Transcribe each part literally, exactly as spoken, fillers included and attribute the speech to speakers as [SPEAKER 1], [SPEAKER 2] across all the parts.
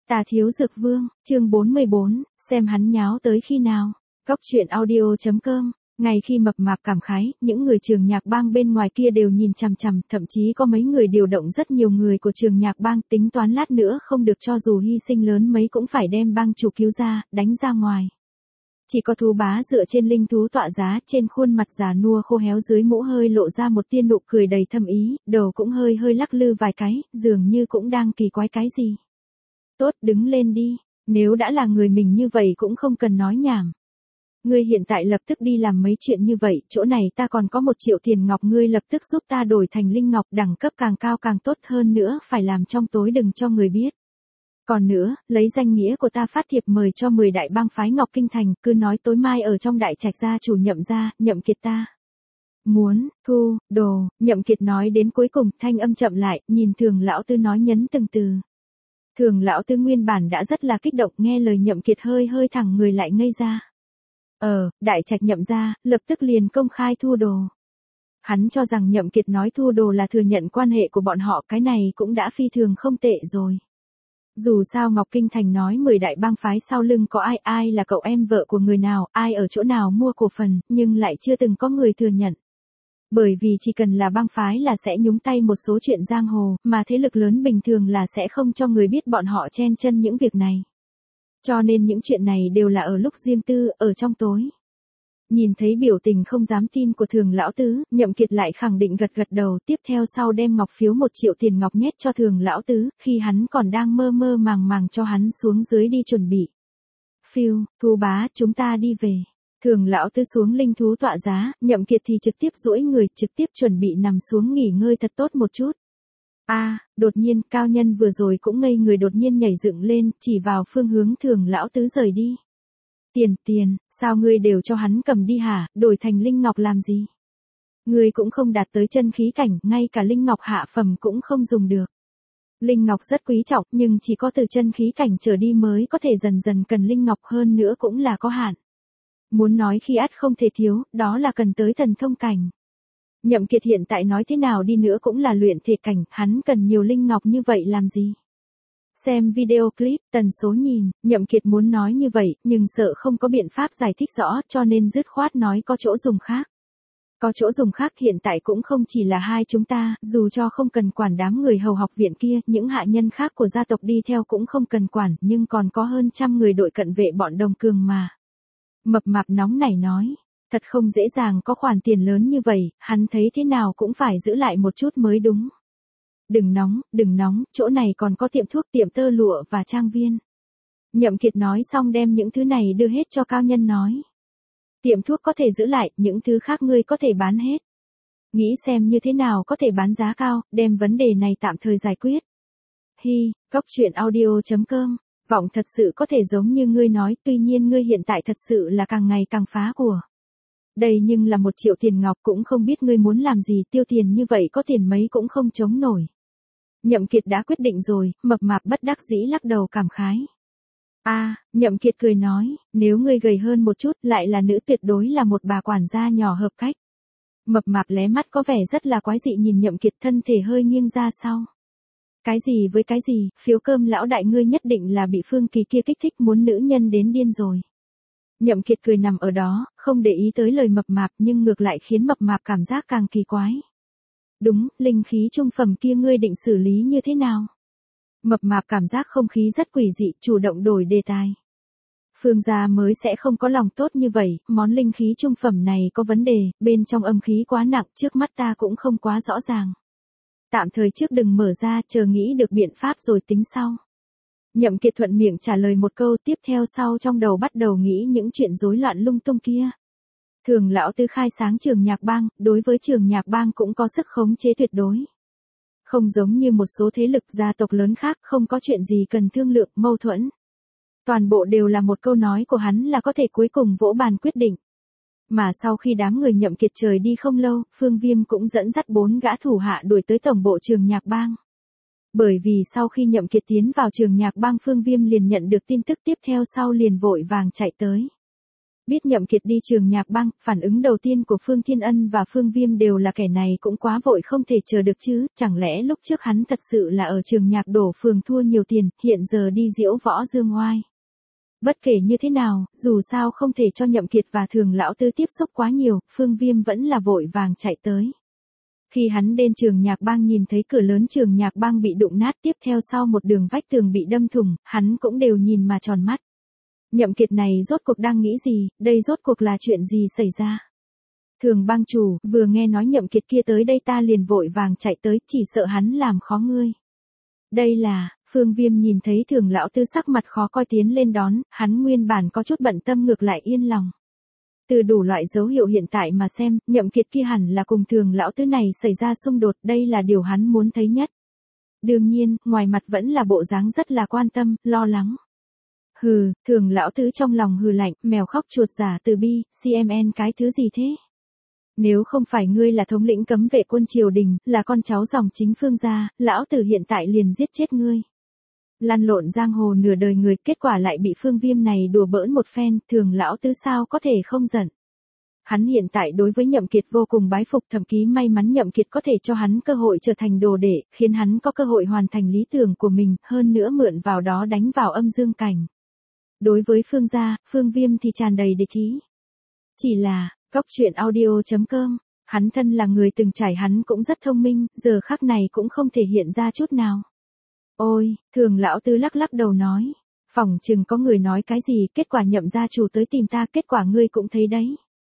[SPEAKER 1] Tà Thiếu Dược Vương, chương bốn mươi bốn, xem hắn nháo tới khi nào. Cóc truyện audio chấm com. Ngày khi mập mạp cảm khái, những người trường nhạc bang bên ngoài kia đều nhìn chằm chằm, thậm chí có mấy người điều động rất nhiều người của trường nhạc bang, tính toán lát nữa không được cho dù hy sinh lớn mấy cũng phải đem bang chủ cứu ra, đánh ra ngoài. Chỉ có thú bá dựa trên linh thú tọa giá, trên khuôn mặt già nua khô héo dưới mũ hơi lộ ra một tia nụ cười đầy thâm ý, đầu cũng hơi hơi lắc lư vài cái, dường như cũng đang kỳ quái cái gì. Tốt, đứng lên đi, nếu đã là người mình như vậy cũng không cần nói nhảm. Ngươi hiện tại lập tức đi làm mấy chuyện như vậy, chỗ này ta còn có một triệu tiền ngọc, ngươi lập tức giúp ta đổi thành linh ngọc, đẳng cấp càng cao càng tốt, hơn nữa phải làm trong tối đừng cho người biết. Còn nữa, lấy danh nghĩa của ta phát thiệp mời cho mười đại bang phái Ngọc Kinh Thành, cứ nói tối mai ở trong đại trạch gia chủ Nhậm gia, Nhậm Kiệt ta muốn thu đồ. Nhậm Kiệt nói đến cuối cùng, thanh âm chậm lại, nhìn Thường lão tư nói nhấn từng từ. Thường lão tư nguyên bản đã rất là kích động, nghe lời Nhậm Kiệt hơi hơi thẳng người lại ngây ra. Ờ, đại trạch Nhậm gia, lập tức liền công khai thu đồ. Hắn cho rằng Nhậm Kiệt nói thu đồ là thừa nhận quan hệ của bọn họ, cái này cũng đã phi thường không tệ rồi. Dù sao Ngọc Kinh Thành nói mười đại bang phái sau lưng có ai, ai là cậu em vợ của người nào, ai ở chỗ nào mua cổ phần, nhưng lại chưa từng có người thừa nhận. Bởi vì chỉ cần là bang phái là sẽ nhúng tay một số chuyện giang hồ, mà thế lực lớn bình thường là sẽ không cho người biết bọn họ chen chân những việc này. Cho nên những chuyện này đều là ở lúc riêng tư, ở trong tối. Nhìn thấy biểu tình không dám tin của Thường lão tứ, Nhậm Kiệt lại khẳng định gật gật đầu, tiếp theo sau đem ngọc phiếu một triệu tiền ngọc nhét cho Thường lão tứ, khi hắn còn đang mơ mơ màng màng cho hắn xuống dưới đi chuẩn bị. Phiêu, thú bá, chúng ta đi về. Thường lão tứ xuống linh thú tọa giá, Nhậm Kiệt thì trực tiếp duỗi người, trực tiếp chuẩn bị nằm xuống nghỉ ngơi thật tốt một chút. A, à, đột nhiên, cao nhân vừa rồi cũng ngây người đột nhiên nhảy dựng lên, chỉ vào phương hướng Thường lão tứ rời đi. Tiền, tiền, sao ngươi đều cho hắn cầm đi hả, đổi thành linh ngọc làm gì? Ngươi cũng không đạt tới chân khí cảnh, ngay cả linh ngọc hạ phẩm cũng không dùng được. Linh ngọc rất quý trọng, nhưng chỉ có từ chân khí cảnh trở đi mới có thể dần dần cần linh ngọc, hơn nữa cũng là có hạn. Muốn nói khi ắt không thể thiếu, đó là cần tới thần thông cảnh. Nhậm Kiệt hiện tại nói thế nào đi nữa cũng là luyện thể cảnh, hắn cần nhiều linh ngọc như vậy làm gì? Xem video clip, tần số nhìn, Nhậm Kiệt muốn nói như vậy, nhưng sợ không có biện pháp giải thích rõ, cho nên dứt khoát nói có chỗ dùng khác. Có chỗ dùng khác hiện tại cũng không chỉ là hai chúng ta, dù cho không cần quản đám người hầu học viện kia, những hạ nhân khác của gia tộc đi theo cũng không cần quản, nhưng còn có hơn trăm người đội cận vệ bọn Đồng Cường mà. Mập mạp nóng nảy nói, thật không dễ dàng có khoản tiền lớn như vậy, hắn thấy thế nào cũng phải giữ lại một chút mới đúng. Đừng nóng, đừng nóng, chỗ này còn có tiệm thuốc, tiệm tơ lụa và trang viên. Nhậm Kiệt nói xong đem những thứ này đưa hết cho cao nhân nói. Tiệm thuốc có thể giữ lại, những thứ khác ngươi có thể bán hết. Nghĩ xem như thế nào có thể bán giá cao, đem vấn đề này tạm thời giải quyết. Hi, cóc truyện audio chấm com, vọng thật sự có thể giống như ngươi nói, tuy nhiên ngươi hiện tại thật sự là càng ngày càng phá của. Đây nhưng là một triệu tiền ngọc, cũng không biết ngươi muốn làm gì, tiêu tiền như vậy có tiền mấy cũng không chống nổi. Nhậm Kiệt đã quyết định rồi, mập mạp bất đắc dĩ lắc đầu cảm khái. A, à, Nhậm Kiệt cười nói, nếu ngươi gầy hơn một chút, lại là nữ tuyệt đối là một bà quản gia nhỏ hợp cách. Mập mạp lé mắt có vẻ rất là quái dị nhìn Nhậm Kiệt, thân thể hơi nghiêng ra sau. Cái gì với cái gì, phiếu cơm lão đại ngươi nhất định là bị Phương Kỳ kia kích thích muốn nữ nhân đến điên rồi. Nhậm Kiệt cười nằm ở đó, không để ý tới lời mập mạp, nhưng ngược lại khiến mập mạp cảm giác càng kỳ quái. Đúng, linh khí trung phẩm kia ngươi định xử lý như thế nào? Mập mạp cảm giác không khí rất quỷ dị, chủ động đổi đề tài. Phương gia mới sẽ không có lòng tốt như vậy, món linh khí trung phẩm này có vấn đề, bên trong âm khí quá nặng, trước mắt ta cũng không quá rõ ràng. Tạm thời trước đừng mở ra, chờ nghĩ được biện pháp rồi tính sau. Nhậm Kiệt thuận miệng trả lời một câu, tiếp theo sau trong đầu bắt đầu nghĩ những chuyện rối loạn lung tung kia. Thường lão tư khai sáng trường nhạc bang, đối với trường nhạc bang cũng có sức khống chế tuyệt đối. Không giống như một số thế lực gia tộc lớn khác, không có chuyện gì cần thương lượng, mâu thuẫn. Toàn bộ đều là một câu nói của hắn là có thể cuối cùng vỗ bàn quyết định. Mà sau khi đám người Nhậm Kiệt trời đi không lâu, Phương Viêm cũng dẫn dắt bốn gã thủ hạ đuổi tới tổng bộ trường nhạc bang. Bởi vì sau khi Nhậm Kiệt tiến vào trường nhạc bang, Phương Viêm liền nhận được tin tức, tiếp theo sau liền vội vàng chạy tới. Biết Nhậm Kiệt đi trường nhạc bang, phản ứng đầu tiên của Phương Thiên Ân và Phương Viêm đều là kẻ này cũng quá vội không thể chờ được chứ, chẳng lẽ lúc trước hắn thật sự là ở trường nhạc đổ phường thua nhiều tiền, hiện giờ đi diễu võ dương oai. Bất kể như thế nào, dù sao không thể cho Nhậm Kiệt và Thường lão tứ tiếp xúc quá nhiều, Phương Viêm vẫn là vội vàng chạy tới. Khi hắn đến trường nhạc bang nhìn thấy cửa lớn trường nhạc bang bị đụng nát, tiếp theo sau một đường vách tường bị đâm thủng, hắn cũng đều nhìn mà tròn mắt. Nhậm Kiệt này rốt cuộc đang nghĩ gì, đây rốt cuộc là chuyện gì xảy ra? Thường bang chủ, vừa nghe nói Nhậm Kiệt kia tới đây ta liền vội vàng chạy tới, chỉ sợ hắn làm khó ngươi. Đây là, Phương Viêm nhìn thấy Thường lão tứ sắc mặt khó coi tiến lên đón, hắn nguyên bản có chút bận tâm ngược lại yên lòng. Từ đủ loại dấu hiệu hiện tại mà xem, Nhậm Kiệt kia hẳn là cùng Thường lão tứ này xảy ra xung đột, đây là điều hắn muốn thấy nhất. Đương nhiên, ngoài mặt vẫn là bộ dáng rất là quan tâm, lo lắng. Hừ, Thường lão tứ trong lòng hừ lạnh, mèo khóc chuột giả từ bi, xê em en cái thứ gì thế? Nếu không phải ngươi là thống lĩnh cấm vệ quân triều đình, là con cháu dòng chính Phương gia, lão tử hiện tại liền giết chết ngươi. Lăn lộn giang hồ nửa đời người, kết quả lại bị Phương Viêm này đùa bỡn một phen, Thường lão tứ sao có thể không giận. Hắn hiện tại đối với Nhậm Kiệt vô cùng bái phục, thậm chí may mắn Nhậm Kiệt có thể cho hắn cơ hội trở thành đồ đệ, khiến hắn có cơ hội hoàn thành lý tưởng của mình, hơn nữa mượn vào đó đánh vào âm dương cảnh. Đối với Phương gia, Phương Viêm thì tràn đầy địch ý. Chỉ là, Cóc truyện audio chấm com, hắn thân là người từng trải, hắn cũng rất thông minh, giờ khắc này cũng không thể hiện ra chút nào. Ôi, Thường lão tứ lắc lắc đầu nói, phỏng chừng có người nói cái gì, kết quả Nhậm gia chủ tới tìm ta, kết quả ngươi cũng thấy đấy.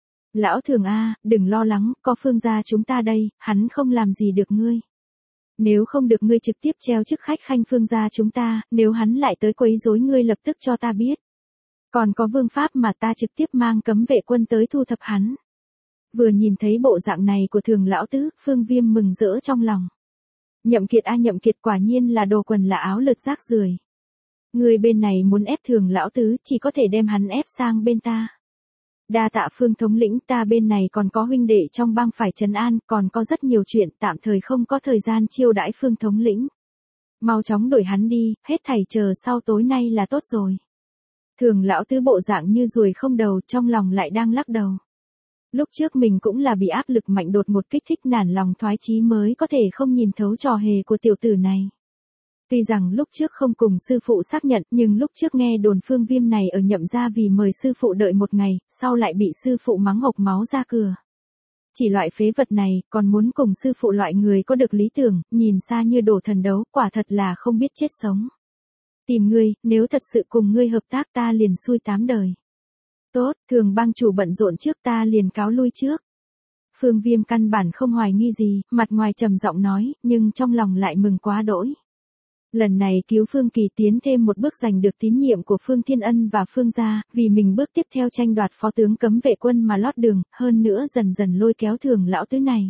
[SPEAKER 1] Lão Thường a, đừng lo lắng, có Phương gia chúng ta đây, hắn không làm gì được ngươi. Nếu không được ngươi trực tiếp treo chức khách khanh Phương gia chúng ta, nếu hắn lại tới quấy rối ngươi lập tức cho ta biết. Còn có vương pháp mà ta trực tiếp mang cấm vệ quân tới thu thập hắn. Vừa nhìn thấy bộ dạng này của Thường lão tứ, Phương Viêm mừng rỡ trong lòng. Nhậm Kiệt a Nhậm Kiệt quả nhiên là đồ quần là áo lượt rác rưởi. Người bên này muốn ép Thường lão tứ, chỉ có thể đem hắn ép sang bên ta. Đa tạ Phương thống lĩnh, ta bên này còn có huynh đệ trong bang phải trấn an, còn có rất nhiều chuyện, tạm thời không có thời gian chiêu đãi Phương thống lĩnh. Mau chóng đuổi hắn đi, hết thảy chờ sau tối nay là tốt rồi. Thường lão tứ bộ dạng như ruồi không đầu, trong lòng lại đang lắc đầu. Lúc trước mình cũng là bị áp lực mạnh đột một kích thích nản lòng thoái chí mới có thể không nhìn thấu trò hề của tiểu tử này. Tuy rằng lúc trước không cùng sư phụ xác nhận, nhưng lúc trước nghe đồn Phương Viêm này ở Nhậm gia vì mời sư phụ đợi một ngày, sau lại bị sư phụ mắng hộc máu ra cửa. Chỉ loại phế vật này, còn muốn cùng sư phụ loại người có được lý tưởng, nhìn xa như đổ thần đấu, quả thật là không biết chết sống. Tìm ngươi, nếu thật sự cùng ngươi hợp tác ta liền xui tám đời. Tốt, Thường bang chủ bận rộn trước, ta liền cáo lui trước. Phương Viêm căn bản không hoài nghi gì, mặt ngoài trầm giọng nói, nhưng trong lòng lại mừng quá đỗi. Lần này cứu Phương Kỳ tiến thêm một bước giành được tín nhiệm của Phương Thiên Ân và Phương gia, vì mình bước tiếp theo tranh đoạt phó tướng cấm vệ quân mà lót đường, hơn nữa dần dần lôi kéo Thường lão tứ này.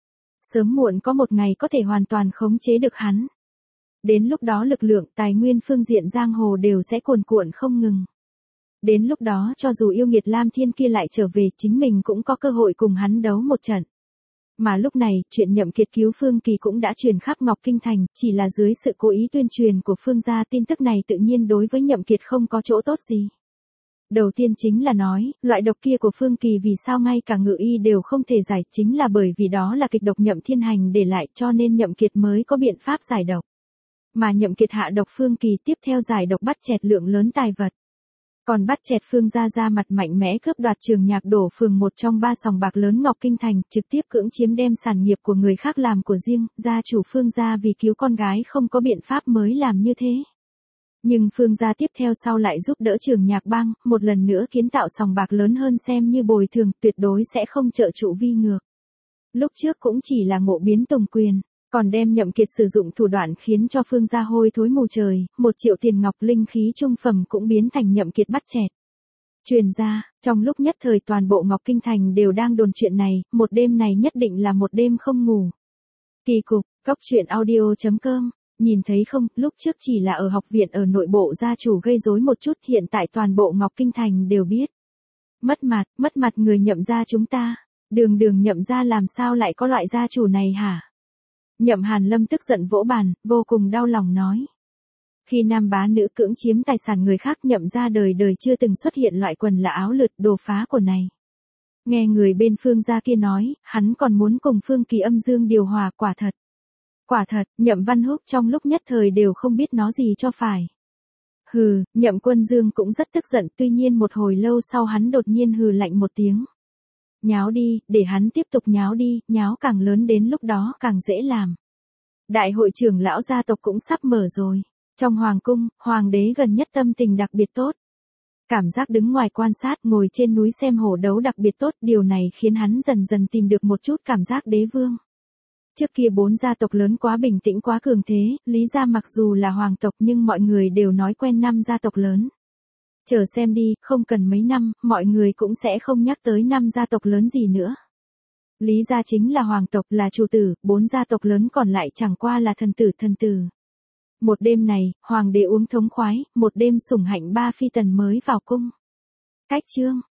[SPEAKER 1] Sớm muộn có một ngày có thể hoàn toàn khống chế được hắn. Đến lúc đó lực lượng tài nguyên phương diện giang hồ đều sẽ cuồn cuộn không ngừng. Đến lúc đó cho dù yêu nghiệt Lam Thiên kia lại trở về, chính mình cũng có cơ hội cùng hắn đấu một trận. Mà lúc này, chuyện Nhậm Kiệt cứu Phương Kỳ cũng đã truyền khắp Ngọc Kinh Thành, chỉ là dưới sự cố ý tuyên truyền của Phương gia, tin tức này tự nhiên đối với Nhậm Kiệt không có chỗ tốt gì. Đầu tiên chính là nói, loại độc kia của Phương Kỳ vì sao ngay cả ngự y đều không thể giải, chính là bởi vì đó là kịch độc Nhậm Thiên Hành để lại, cho nên Nhậm Kiệt mới có biện pháp giải độc. Mà Nhậm Kiệt hạ độc Phương Kỳ, tiếp theo giải độc bắt chẹt lượng lớn tài vật. Còn bắt chẹt Phương gia ra mặt mạnh mẽ cướp đoạt trường nhạc đổ phường một trong ba sòng bạc lớn Ngọc Kinh Thành, trực tiếp cưỡng chiếm đem sản nghiệp của người khác làm của riêng, gia chủ Phương gia vì cứu con gái không có biện pháp mới làm như thế. Nhưng Phương gia tiếp theo sau lại giúp đỡ trường nhạc bang, một lần nữa kiến tạo sòng bạc lớn hơn xem như bồi thường, tuyệt đối sẽ không trợ trụ vi ngược. Lúc trước cũng chỉ là ngộ biến tùng quyền. Còn đem Nhậm Kiệt sử dụng thủ đoạn khiến cho Phương gia hôi thối mù trời, một triệu tiền ngọc linh khí trung phẩm cũng biến thành Nhậm Kiệt bắt chẹt. Truyền ra, trong lúc nhất thời toàn bộ Ngọc Kinh Thành đều đang đồn chuyện này, một đêm này nhất định là một đêm không ngủ. Kỳ cục, Cóc truyện audio chấm com, nhìn thấy không, lúc trước chỉ là ở học viện ở nội bộ gia chủ gây rối một chút, hiện tại toàn bộ Ngọc Kinh Thành đều biết. Mất mặt, mất mặt người Nhậm gia chúng ta, đường đường Nhậm gia làm sao lại có loại gia chủ này hả? Nhậm Hàn Lâm tức giận vỗ bàn, vô cùng đau lòng nói. Khi nam bá nữ cưỡng chiếm tài sản người khác, Nhậm ra đời đời chưa từng xuất hiện loại quần là áo lượt đồ phá của này. Nghe người bên Phương gia kia nói, hắn còn muốn cùng Phương Kỳ âm dương điều hòa, quả thật. Quả thật, Nhậm Văn Húc trong lúc nhất thời đều không biết nói gì cho phải. Hừ, Nhậm Quân Dương cũng rất tức giận, tuy nhiên một hồi lâu sau hắn đột nhiên hừ lạnh một tiếng. Nháo đi, để hắn tiếp tục nháo đi, nháo càng lớn đến lúc đó càng dễ làm. Đại hội trưởng lão gia tộc cũng sắp mở rồi. Trong hoàng cung, hoàng đế gần nhất tâm tình đặc biệt tốt. Cảm giác đứng ngoài quan sát, ngồi trên núi xem hổ đấu đặc biệt tốt, điều này khiến hắn dần dần tìm được một chút cảm giác đế vương. Trước kia bốn gia tộc lớn quá bình tĩnh quá cường thế, Lý gia mặc dù là hoàng tộc nhưng mọi người đều nói quen năm gia tộc lớn. Chờ xem đi, không cần mấy năm, mọi người cũng sẽ không nhắc tới năm gia tộc lớn gì nữa. Lý gia chính là hoàng tộc, là chủ tử, bốn gia tộc lớn còn lại chẳng qua là thần tử thần tử. Một đêm này, hoàng đế uống thống khoái, một đêm sủng hạnh ba phi tần mới vào cung. Cách chương